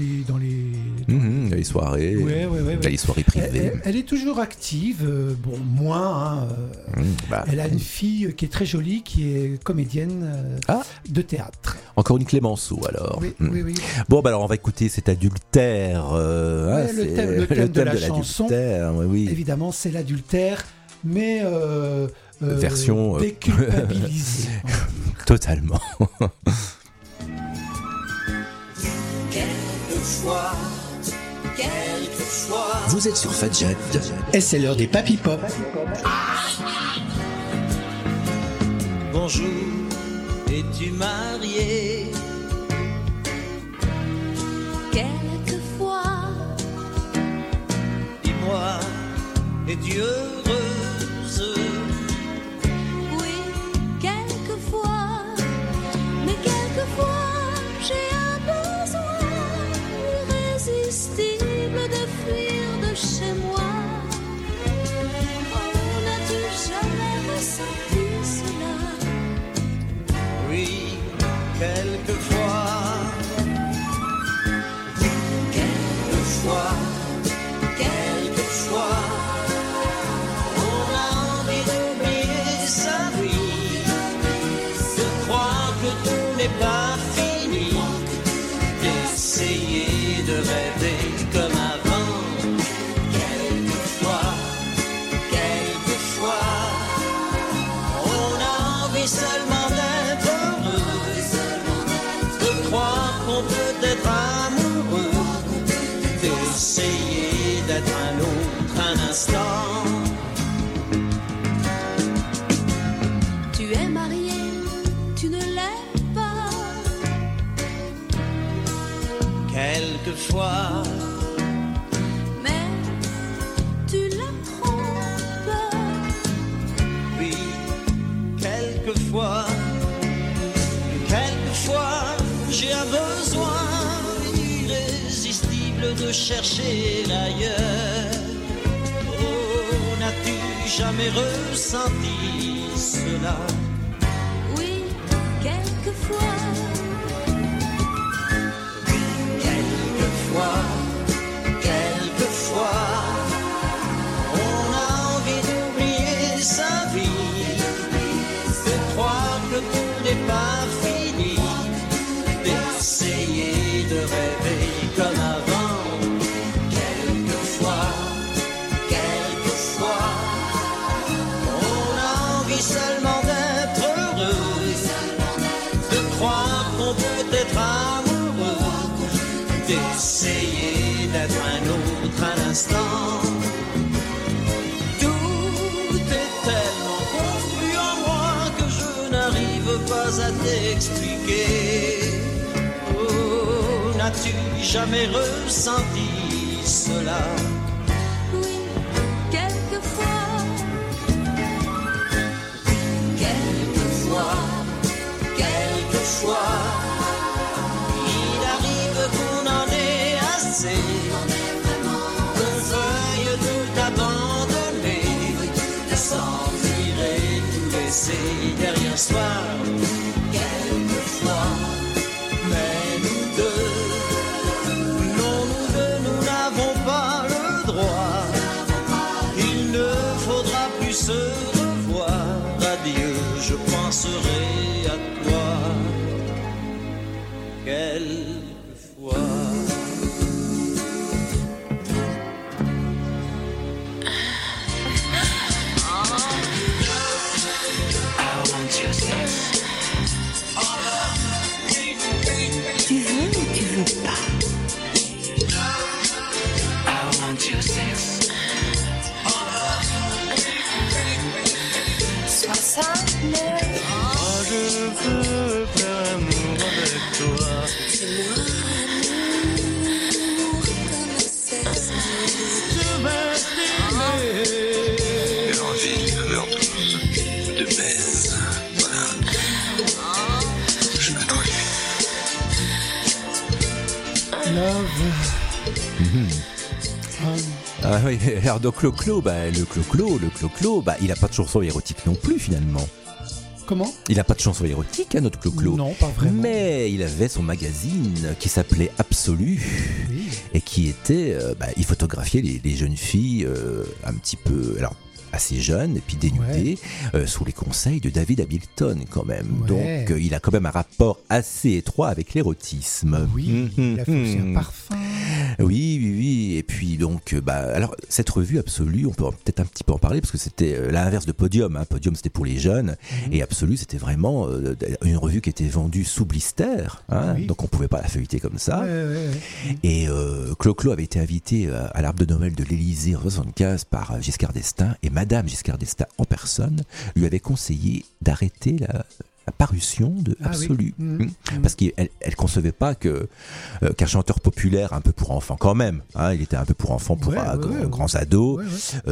B: les
A: soirées, dans les soirées privées.
B: Elle est toujours active, moins. Elle a une fille qui est très jolie, qui est comédienne de théâtre.
A: Encore une Clémenceau, alors.
B: Oui.
A: Bon, alors on va écouter cet adultère.
B: Le thème de la chanson, évidemment, c'est l'adultère, mais
A: version
B: déculpabilisée.
A: Totalement.
C: Quelquefois.
R: Vous êtes sur Fadjet.
L: Et c'est l'heure des Papy Pop.
C: Bonjour, es-tu marié?
J: quelquefois.
C: Dis-moi, es-tu heureuse?
J: Oui, quelquefois, mais quelquefois j'ai un besoin irrésistible de fuir de chez moi. Oh, n'as-tu jamais ressenti cela?
C: Oui, quelquefois. Quelquefois, quelquefois, on a envie d'oublier sa vie, de croire que tout n'est pas fini, d'essayer de rêver comme avant. Quelquefois, quelquefois, on a envie seulement d'être heureux, de croire qu'on peut être amoureux, d'essayer d'être un autre un instant.
J: Tu es marié, tu ne l'es pas.
C: Quelquefois,
J: Mais tu la trompes.
C: oui, quelquefois, quelquefois, j'ai un besoin irrésistible de chercher l'ailleurs. Oh, n'as-tu jamais ressenti cela?
J: Oui, quelquefois.
C: Quelquefois, quelquefois, on a envie d'oublier sa vie, de croire que tout n'est pas fini, d'essayer de rêver comme avant. Quelquefois, quelquefois, on a envie seulement d'être heureux, de croire qu'on peut être amoureux, d'essayer d'être un autre un instant. Tout est tellement confus en moi que je n'arrive pas à t'expliquer. Oh, n'as-tu jamais ressenti cela?
J: Oui, quelquefois.
C: Quelquefois, quelquefois, il arrive qu'on en ait assez, qu'on veuille tout abandonner, s'enfuir et tout laisser derrière soi. Quelquefois, mais nous deux, non, nous deux, nous n'avons pas le droit. Il ne faudra plus se revoir. Adieu, je penserai à toi. Quelquefois.
P: Tu veux ou tu veux pas? Sois simple.
I: Moi je veux faire amour avec toi. Je vais t'aimer.
K: Berville, Meurthe, de baise. Voilà. Je m'attendais.
B: Love.
A: Ah oui, alors donc le Clo-Clo, il a pas de chanson érotique non plus finalement.
B: Comment?
A: Il a pas de chanson érotique, hein, notre Clo-Clo.
B: Non, pas vraiment.
A: Mais il avait son magazine qui s'appelait Absolu,
B: Oui.
A: et qui était, il photographiait les jeunes filles un petit peu, alors assez jeunes et puis dénudées, sous les conseils de David Hamilton quand même.
B: Ouais.
A: Donc il a quand même un rapport assez étroit avec l'érotisme.
B: Oui, il a fait aussi un parfum.
A: Oui. Et puis donc, alors cette revue Absolu, on peut peut-être un petit peu en parler parce que c'était l'inverse de Podium. Hein. Podium c'était pour les jeunes et Absolu c'était vraiment une revue qui était vendue sous blister. Hein. Oui. Donc on pouvait pas la feuilleter comme ça.
B: Ouais.
A: Et Clo-Clo avait été invité à l'Arbre de Noël de l'Élysée en 1975 par Giscard d'Estaing, et Madame Giscard d'Estaing en personne lui avait conseillé d'arrêter parution de Absolu. Parce qu'elle concevait pas qu'un chanteur populaire un peu pour enfants quand même, hein, il était un peu pour enfants, pour grands ados,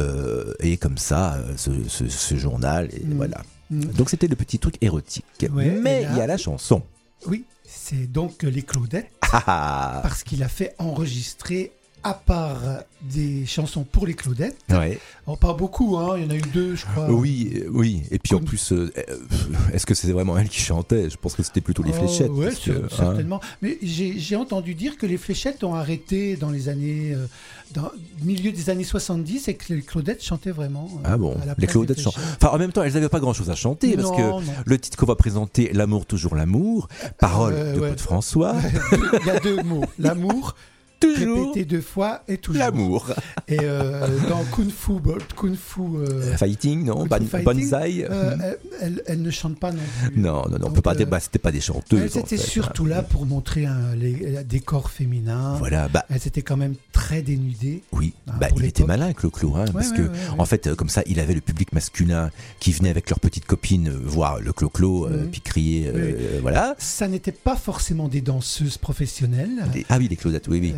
A: et comme ça ce journal, et voilà. Donc c'était le petit truc érotique. Mais il y a la chanson.
B: Oui, c'est donc les Claudettes, parce qu'il a fait enregistrer, à part des chansons pour les Claudettes, pas beaucoup, hein, il y en a eu 2 je crois.
A: Oui, et puis en plus, est-ce que c'était vraiment elle qui chantait? Je pense que c'était plutôt les Fléchettes.
B: Oui, certainement. Mais j'ai entendu dire que les Fléchettes ont arrêté dans les années, dans le milieu des années 70, et que les Claudettes chantaient vraiment.
A: Les Claudettes chantaient. Enfin, en même temps, elles n'avaient pas grand-chose à chanter, parce que le titre qu'on va présenter, L'amour, toujours l'amour, parole de Claude François.
B: Il y a 2 mots, l'amour. Toujours répété 2 fois et toujours
A: l'amour.
B: Et dans Kung Fu
A: Fighting, non, Banzai,
B: elle ne chante pas non plus.
A: Non, on peut pas dire, c'était pas des chanteuses.
B: Elles étaient surtout là pour montrer les décors féminins.
A: Voilà,
B: elles étaient quand même très dénudées.
A: Oui, il était malin, Clo-Clo, hein, parce que en fait, comme ça, il avait le public masculin qui venait avec leurs petites copines voir le Clo-Clo, puis crier, voilà.
B: Ça n'était pas forcément des danseuses professionnelles.
A: Les Claudettes, oui.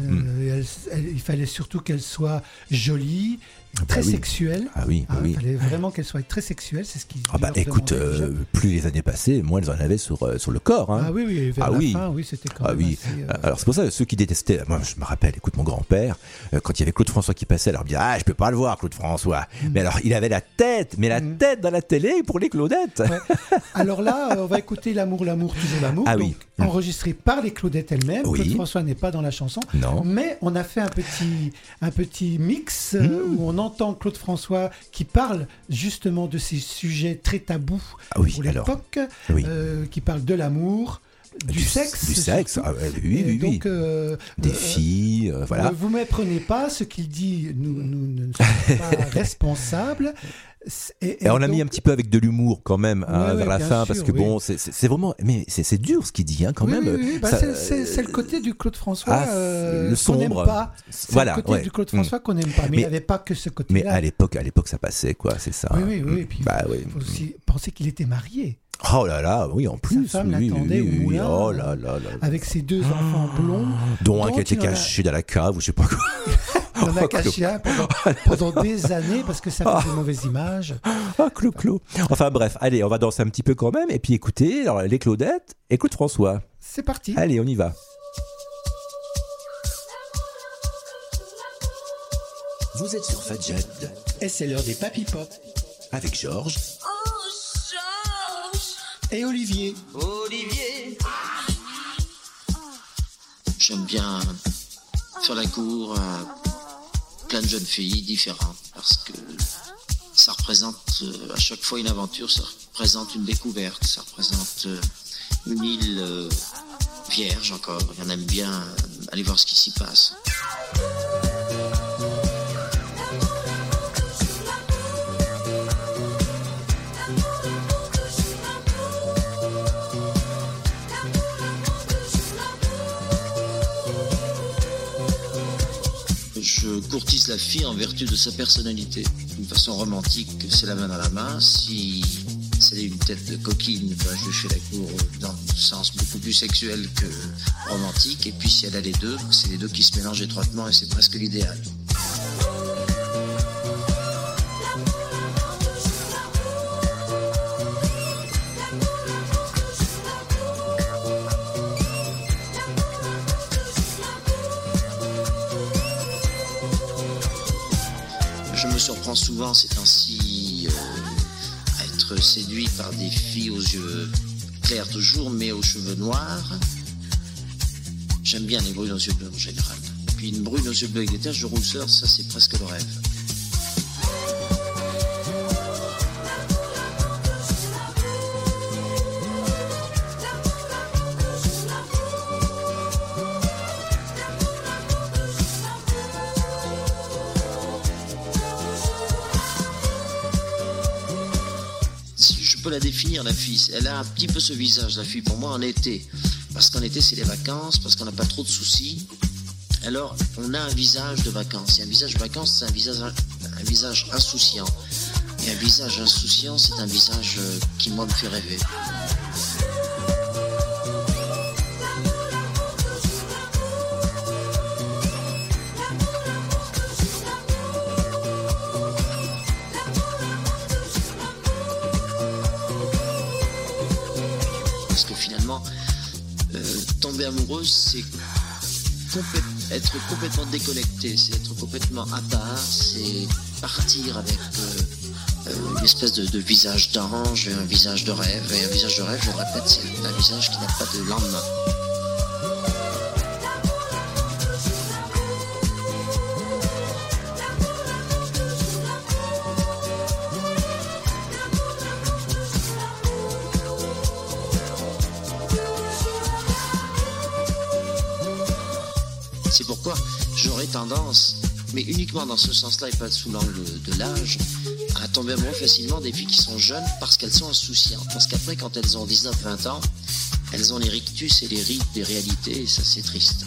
B: Il fallait surtout qu'elle soit jolie, très sexuelle.
A: Il
B: fallait vraiment qu'elle soit très sexuelle, c'est ce qui.
A: Écoute, plus les années passaient, moins elles en avaient sur le corps. Hein.
B: Vers la fin, c'était quand même assez,
A: Alors c'est pour ça ceux qui détestaient. Moi, je me rappelle, écoute, mon grand-père, quand il y avait Claude François qui passait, alors il me disait je peux pas le voir, Claude François. Mais alors il avait la tête dans la télé pour les Claudettes.
B: Alors là, on va écouter L'amour, toujours l'amour. Donc, enregistré par les Claudettes elles-mêmes. Claude François n'est pas dans la chanson.
A: Non.
B: Mais on a fait un petit mix où on entend Claude François qui parle justement de ces sujets très tabous pour l'époque, qui parle de l'amour, du sexe.
A: Oui.
B: Donc,
A: des filles, voilà.
B: Ne vous méprenez pas, ce qu'il dit, nous ne sommes pas responsables.
A: Et on a mis un petit peu avec de l'humour quand même vers la fin, parce que c'est vraiment, mais c'est dur ce qu'il dit quand même.
B: C'est le côté du Claude François
A: le
B: qu'on n'aime pas. C'est le côté du Claude François qu'on n'aime pas. Mais il n'y avait pas que ce côté-là.
A: Mais à l'époque ça passait, quoi, c'est ça.
B: Oui. Et puis il faut aussi penser qu'il était marié.
A: Oh là là, oui, en plus.
B: Sa femme l'attendait au moulin,
A: oh là.
B: avec ses 2 enfants blonds.
A: Dont un qui a été caché dans la cave ou je sais pas quoi.
B: On en a caché un pendant des années parce que ça fait de mauvaises images.
A: Clo-Clo. Enfin bref, allez, on va danser un petit peu quand même. Et puis écoutez, alors, les Claudettes, écoute François.
B: C'est parti.
A: Allez, on y va.
R: Vous êtes sur Fadjet.
B: Et c'est l'heure des Papy Pop.
R: Avec Georges.
B: Et Olivier.
S: J'aime bien faire la cour à plein de jeunes filles différentes parce que ça représente à chaque fois une aventure, ça représente une découverte, ça représente une île vierge encore. Et on aime bien aller voir ce qui s'y passe. Je courtise la fille en vertu de sa personnalité. D'une façon romantique, c'est la main dans la main. Si c'est une tête de coquine, je lui fais la cour dans le sens beaucoup plus sexuel que romantique. Et puis si elle a les deux, c'est les deux qui se mélangent étroitement et c'est presque l'idéal. Je me surprends souvent ces temps-ci à être séduit par des filles aux yeux clairs toujours, mais aux cheveux noirs. J'aime bien les brunes aux yeux bleus en général. Puis une brune aux yeux bleus avec des taches de rousseur, ça c'est presque le rêve. Je peux la définir, la fille. Elle a un petit peu ce visage, la fille, pour moi, en été. Parce qu'en été, c'est les vacances, parce qu'on n'a pas trop de soucis. Alors, on a un visage de vacances. Et un visage de vacances, c'est un visage insouciant. Et un visage insouciant, c'est un visage qui, moi, me fait rêver. Parce que finalement, tomber amoureuse, c'est être complètement déconnecté, c'est être complètement à part, c'est partir avec une espèce de visage d'ange, un visage de rêve. Et un visage de rêve, je le répète, c'est un visage qui n'a pas de lendemain. C'est pourquoi j'aurais tendance, mais uniquement dans ce sens-là et pas sous l'angle de l'âge, à tomber amoureux facilement des filles qui sont jeunes parce qu'elles sont insouciantes. Parce qu'après, quand elles ont 19-20 ans, elles ont les rictus et les rides des réalités, et ça c'est triste.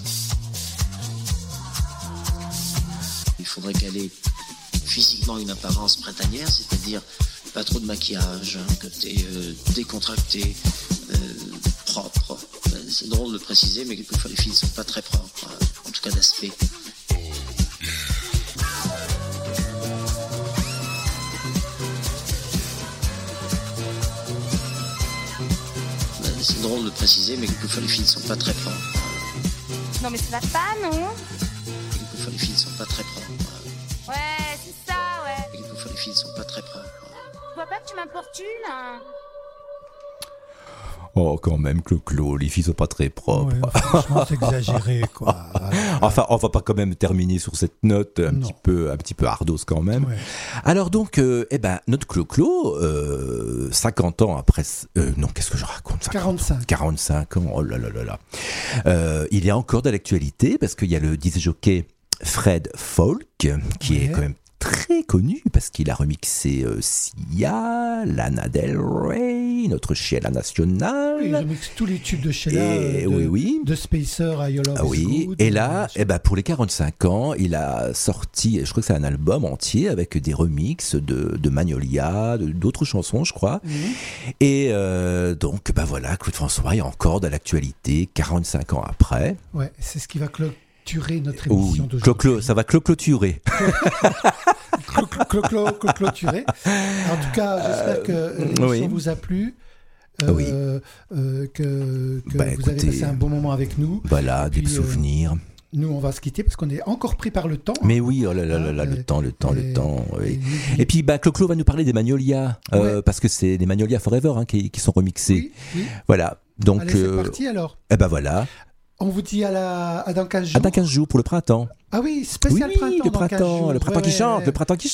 S: Il faudrait qu'elle ait physiquement une apparence printanière, c'est-à-dire pas trop de maquillage, un côté décontracté, propre. C'est drôle de le préciser, mais quelquefois les filles ne sont pas très propres, en tout cas d'aspect. C'est drôle de le préciser, mais quelquefois les filles ne sont pas très propres.
Q: Non mais ça va pas, non?
S: Quelquefois les filles ne sont pas très propres.
Q: Ouais, c'est ça, ouais.
S: Quelquefois les filles ne sont pas très propres.
Q: Tu vois pas que tu m'importunes, hein?
A: Oh, quand même, Clo-Clo, les filles sont pas très propres.
B: Ouais, franchement, c'est exagéré, quoi.
A: Enfin, on va pas quand même terminer sur cette note un petit peu ardos quand même. Ouais. Alors donc, notre Clo-Clo, 50 ans après, non, qu'est-ce que je raconte? 45 ans, oh là là là là. Il est encore de l'actualité parce qu'il y a le disc-jockey Fred Falke qui est quand même très connu parce qu'il a remixé Sia, Lana Del Rey, notre Sheila nationale.
B: Il remixe tous les tubes de Sheila, de Spacer à Your Love Is Good.
A: Et là, pour les 45 ans, il a sorti, je crois que c'est un album entier avec des remixes de Magnolia, d'autres chansons, je crois. Et donc, voilà, Claude François est encore de l'actualité 45 ans après.
B: Ouais, c'est ce qui va clôturer notre émission d'aujourd'hui.
A: Ça va clôturer.
B: Clôturer. En tout cas, j'espère que l'émission vous a plu. Que vous avez passé un bon moment avec nous.
A: Voilà, des souvenirs.
B: Nous, on va se quitter parce qu'on est encore pris par le temps.
A: Mais oui, oh là là là, le temps. Oui. Et puis, Clo-Clo va nous parler des Magnolia, parce que c'est des Magnolia Forever qui sont remixés. Oui. Voilà. Donc,
B: allez, c'est parti alors.
A: Voilà.
B: On vous dit à dans 15 jours.
A: Dans 15 jours pour le printemps.
B: Ah oui, spécial printemps.
A: Le printemps qui chante.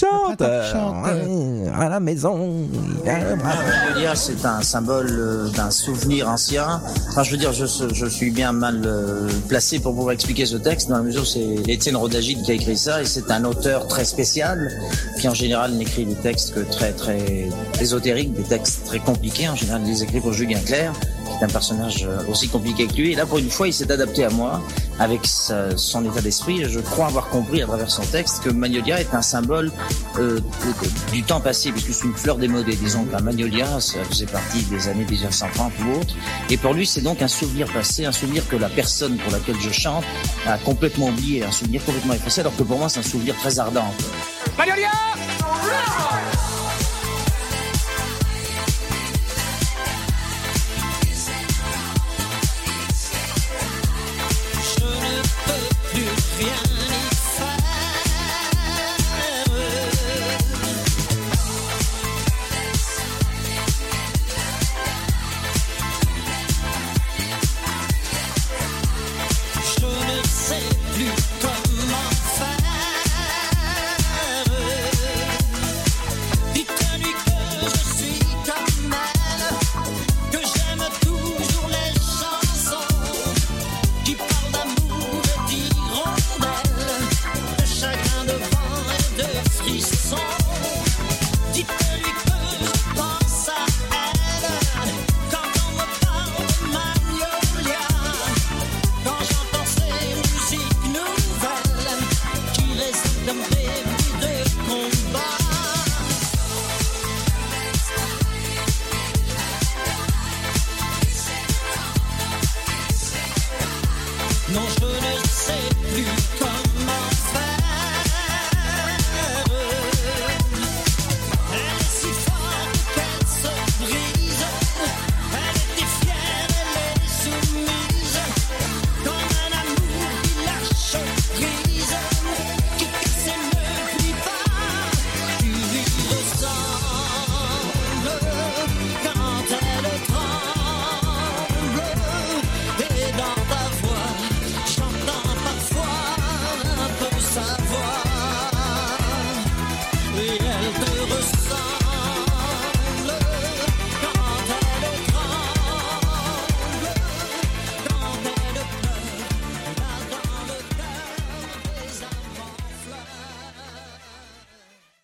A: À la maison.
T: Magnolia, c'est un symbole d'un souvenir ancien. Enfin, je veux dire, je suis bien mal placé pour pouvoir expliquer ce texte, dans la mesure où c'est Étienne Rodagil qui a écrit ça, et c'est un auteur très spécial, qui en général n'écrit des textes que très, très ésotériques, des textes très compliqués. En général, il les écrit pour Julien Clerc, qui est un personnage aussi compliqué que lui. Et là, pour une fois, il s'est adapté à moi, avec son état d'esprit. Je crois avoir compris à travers son texte que Magnolia est un symbole du temps passé, puisque c'est une fleur démodée. Disons que la Magnolia, ça faisait partie des années 1930 ou autres. Et pour lui, c'est donc un souvenir passé, un souvenir que la personne pour laquelle je chante a complètement oublié, un souvenir complètement effacé, alors que pour moi, c'est un souvenir très ardent.
N: Magnolia!